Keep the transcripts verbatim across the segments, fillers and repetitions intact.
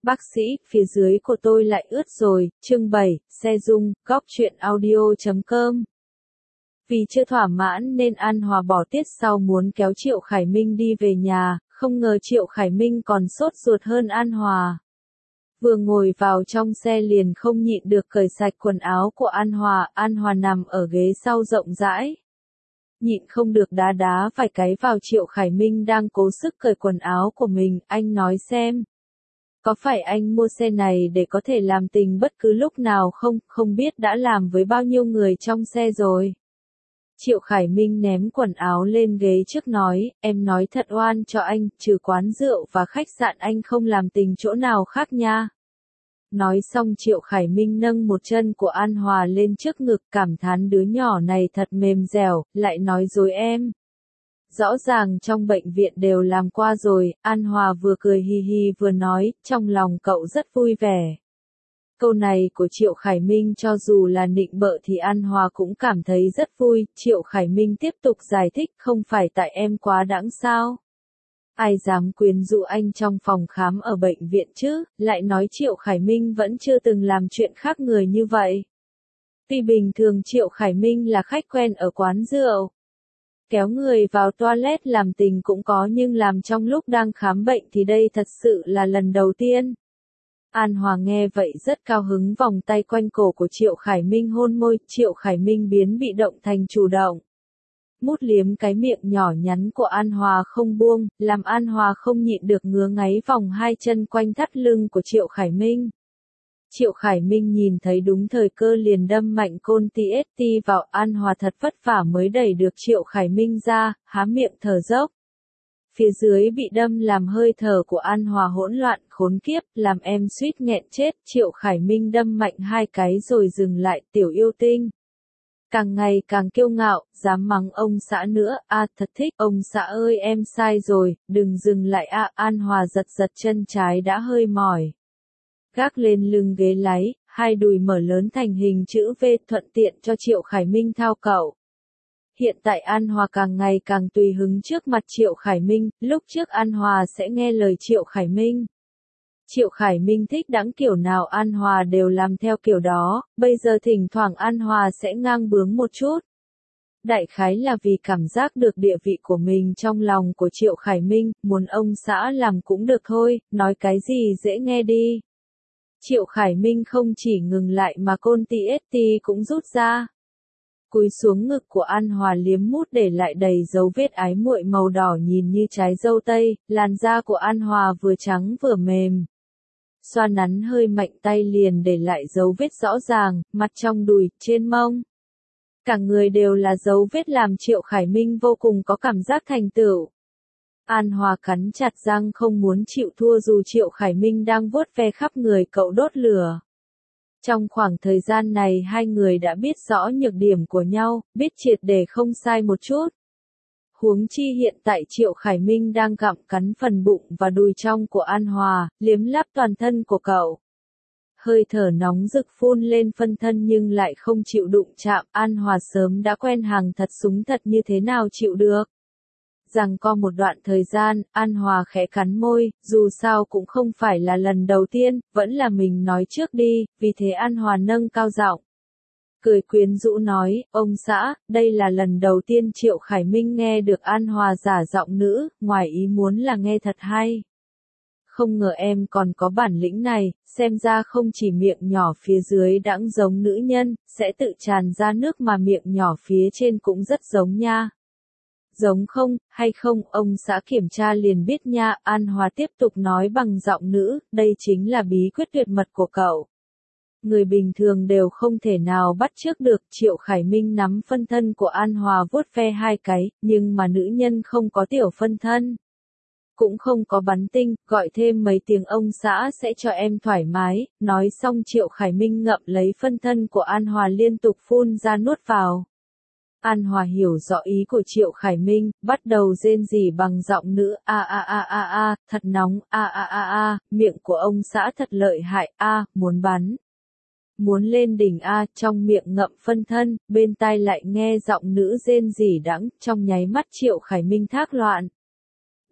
Bác sĩ, phía dưới của tôi lại ướt rồi, chương bảy, xe rung, góc truyện audio.com. Vì chưa thỏa mãn nên An Hòa bỏ tiết sau muốn kéo Triệu Khải Minh đi về nhà, không ngờ Triệu Khải Minh còn sốt ruột hơn An Hòa. Vừa ngồi vào trong xe liền không nhịn được cởi sạch quần áo của An Hòa, An Hòa nằm ở ghế sau rộng rãi. Nhịn không được đá đá vài cái vào Triệu Khải Minh đang cố sức cởi quần áo của mình, anh nói xem. Có phải anh mua xe này để có thể làm tình bất cứ lúc nào không, không biết đã làm với bao nhiêu người trong xe rồi. Triệu Khải Minh ném quần áo lên ghế trước nói, em nói thật oan cho anh, trừ quán rượu và khách sạn anh không làm tình chỗ nào khác nha. Nói xong Triệu Khải Minh nâng một chân của An Hòa lên trước ngực, cảm thán đứa nhỏ này thật mềm dẻo, lại nói dối em. Rõ ràng trong bệnh viện đều làm qua rồi, An Hòa vừa cười hì hì vừa nói, trong lòng cậu rất vui vẻ. Câu này của Triệu Khải Minh cho dù là nịnh bợ thì An Hòa cũng cảm thấy rất vui. Triệu Khải Minh tiếp tục giải thích, không phải tại em quá đãng sao? Ai dám quyến rũ anh trong phòng khám ở bệnh viện chứ, lại nói Triệu Khải Minh vẫn chưa từng làm chuyện khác người như vậy. Tuy bình thường Triệu Khải Minh là khách quen ở quán rượu, kéo người vào toilet làm tình cũng có, nhưng làm trong lúc đang khám bệnh thì đây thật sự là lần đầu tiên. An Hòa nghe vậy rất cao hứng, vòng tay quanh cổ của Triệu Khải Minh hôn môi, Triệu Khải Minh biến bị động thành chủ động. Mút liếm cái miệng nhỏ nhắn của An Hòa không buông, làm An Hòa không nhịn được ngứa ngáy vòng hai chân quanh thắt lưng của Triệu Khải Minh. Triệu Khải Minh nhìn thấy đúng thời cơ liền đâm mạnh côn tê ét tê vào, An Hòa thật vất vả mới đẩy được Triệu Khải Minh ra, há miệng thở dốc. Phía dưới bị đâm làm hơi thở của An Hòa hỗn loạn, khốn kiếp, làm em suýt nghẹn chết. Triệu Khải Minh đâm mạnh hai cái rồi dừng lại, tiểu yêu tinh. Càng ngày càng kiêu ngạo, dám mắng ông xã nữa, a à, thật thích, ông xã ơi em sai rồi, đừng dừng lại a à. An Hòa giật giật chân trái đã hơi mỏi. Gác lên lưng ghế lái, hai đùi mở lớn thành hình chữ V thuận tiện cho Triệu Khải Minh thao cậu. Hiện tại An Hòa càng ngày càng tùy hứng trước mặt Triệu Khải Minh, lúc trước An Hòa sẽ nghe lời Triệu Khải Minh. Triệu Khải Minh thích đãng kiểu nào An Hòa đều làm theo kiểu đó, bây giờ thỉnh thoảng An Hòa sẽ ngang bướng một chút. Đại khái là vì cảm giác được địa vị của mình trong lòng của Triệu Khải Minh, muốn ông xã làm cũng được thôi, nói cái gì dễ nghe đi. Triệu Khải Minh không chỉ ngừng lại mà côn tê ét tê cũng rút ra. Cúi xuống ngực của An Hòa liếm mút để lại đầy dấu vết ái muội màu đỏ nhìn như trái dâu tây, làn da của An Hòa vừa trắng vừa mềm. Xoa nắn hơi mạnh tay liền để lại dấu vết rõ ràng, mặt trong đùi, trên mông. Cả người đều là dấu vết làm Triệu Khải Minh vô cùng có cảm giác thành tựu. An Hòa cắn chặt răng không muốn chịu thua dù Triệu Khải Minh đang vuốt ve khắp người cậu đốt lửa. Trong khoảng thời gian này hai người đã biết rõ nhược điểm của nhau, biết triệt để không sai một chút. Huống chi hiện tại Triệu Khải Minh đang gặm cắn phần bụng và đùi trong của An Hòa, liếm láp toàn thân của cậu. Hơi thở nóng rực phun lên phân thân nhưng lại không chịu đụng chạm, An Hòa sớm đã quen hàng thật súng thật như thế nào chịu được. Rằng co một đoạn thời gian, An Hòa khẽ cắn môi, dù sao cũng không phải là lần đầu tiên, vẫn là mình nói trước đi, vì thế An Hòa nâng cao giọng. Cười quyến rũ nói, ông xã, đây là lần đầu tiên Triệu Khải Minh nghe được An Hòa giả giọng nữ, ngoài ý muốn là nghe thật hay. Không ngờ em còn có bản lĩnh này, xem ra không chỉ miệng nhỏ phía dưới đãng giống nữ nhân, sẽ tự tràn ra nước mà miệng nhỏ phía trên cũng rất giống nha. Giống không, hay không, ông xã kiểm tra liền biết nha. An Hòa tiếp tục nói bằng giọng nữ, đây chính là bí quyết tuyệt mật của cậu. Người bình thường đều không thể nào bắt chước được. Triệu Khải Minh nắm phân thân của An Hòa vuốt ve hai cái, nhưng mà nữ nhân không có tiểu phân thân. Cũng không có bắn tinh, gọi thêm mấy tiếng ông xã sẽ cho em thoải mái. Nói xong Triệu Khải Minh ngậm lấy phân thân của An Hòa liên tục phun ra nuốt vào. An Hòa hiểu rõ ý của Triệu Khải Minh, bắt đầu rên rỉ bằng giọng nữ, a a a a a, thật nóng, a a a a, miệng của ông xã thật lợi hại, a, muốn bắn. Muốn lên đỉnh a, trong miệng ngậm phân thân, bên tai lại nghe giọng nữ rên rỉ đãng, trong nháy mắt Triệu Khải Minh thác loạn.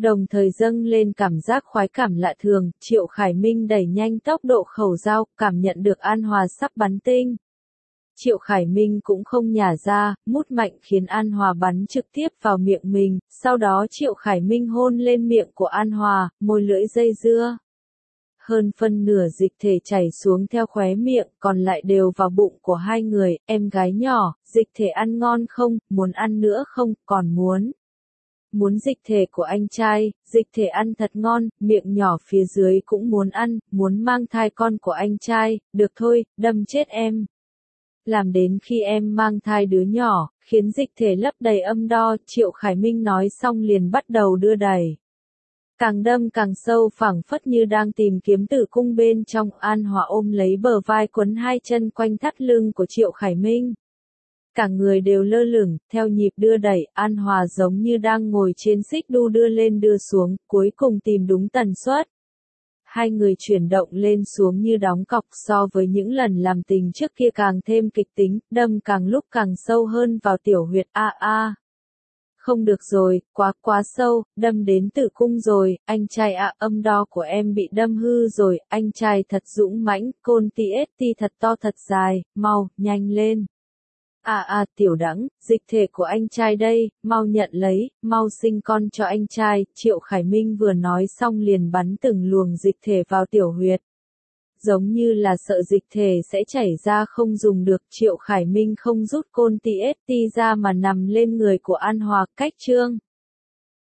Đồng thời dâng lên cảm giác khoái cảm lạ thường, Triệu Khải Minh đẩy nhanh tốc độ khẩu dao, cảm nhận được An Hòa sắp bắn tinh. Triệu Khải Minh cũng không nhả ra, mút mạnh khiến An Hòa bắn trực tiếp vào miệng mình, sau đó Triệu Khải Minh hôn lên miệng của An Hòa, môi lưỡi dây dưa. Hơn phân nửa dịch thể chảy xuống theo khóe miệng, còn lại đều vào bụng của hai người, em gái nhỏ, dịch thể ăn ngon không, muốn ăn nữa không, còn muốn. Muốn dịch thể của anh trai, dịch thể ăn thật ngon, miệng nhỏ phía dưới cũng muốn ăn, muốn mang thai con của anh trai, được thôi, đâm chết em. Làm đến khi em mang thai đứa nhỏ, khiến dịch thể lấp đầy âm đo, Triệu Khải Minh nói xong liền bắt đầu đưa đẩy. Càng đâm càng sâu phảng phất như đang tìm kiếm tử cung bên trong. An Hòa ôm lấy bờ vai quấn hai chân quanh thắt lưng của Triệu Khải Minh. Cả người đều lơ lửng, theo nhịp đưa đẩy, An Hòa giống như đang ngồi trên xích đu đưa lên đưa xuống, cuối cùng tìm đúng tần suất. Hai người chuyển động lên xuống như đóng cọc, so với những lần làm tình trước kia càng thêm kịch tính, đâm càng lúc càng sâu hơn vào tiểu huyệt. A a. Không được rồi, quá quá sâu, đâm đến tử cung rồi, anh trai ạ, âm đo của em bị đâm hư rồi, anh trai thật dũng mãnh, côn ti ết ti thật to thật dài, mau, nhanh lên. À à, tiểu đãng, dịch thể của anh trai đây, mau nhận lấy, mau sinh con cho anh trai. Triệu Khải Minh vừa nói xong liền bắn từng luồng dịch thể vào tiểu huyệt. Giống như là sợ dịch thể sẽ chảy ra không dùng được, Triệu Khải Minh không rút côn ti ết ti ra mà nằm lên người của An Hòa, cách trương.